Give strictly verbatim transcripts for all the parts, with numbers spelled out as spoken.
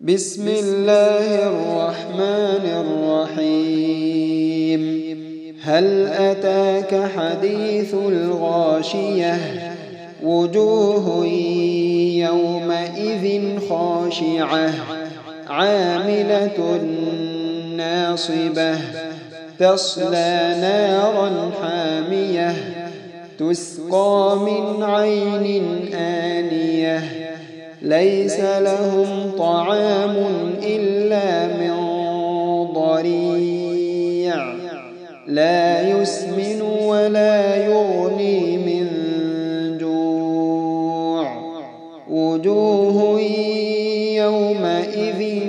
بسم الله الرحمن الرحيم. هل أتاك حديث الغاشية؟ وجوه يومئذ خاشعة عاملة ناصبة تصلى نارا حامية تسقى من عين آنية ليس لهم طعام إلا من ضريع لا يسمن ولا يغني من جوع. وجوه يومئذ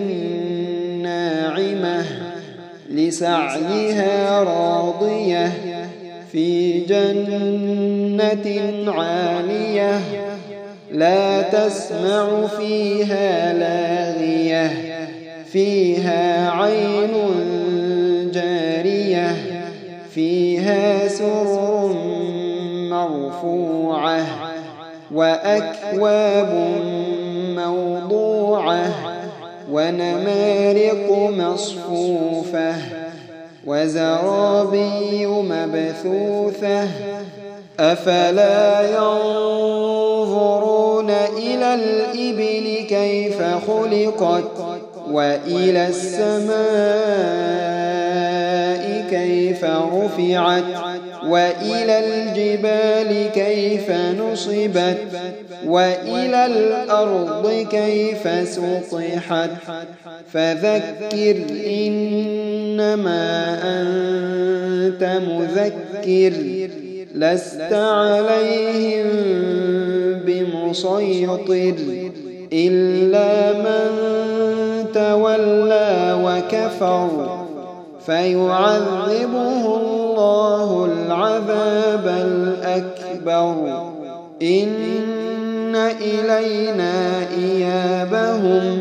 ناعمة لسعيها راضية في جنة عالية لا تسمع فيها لاغية فيها عين جارية فيها سرر مرفوعة وأكواب موضوعة ونمارق مصفوفة وزرابي مبثوثة أفلا ينظرون إلى الإبل كيف خلقت وإلى السماء كيف رفعت وإلى الجبال كيف نصبت وإلى الأرض كيف سطحت فذكر إنما أنت مذكر لست عليهم بمسيطر إلا من تولى وكفر فيعذبه الله العذاب الأكبر إن إلينا إيابهم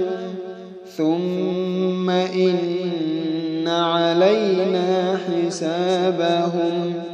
ثم إن علينا حسابهم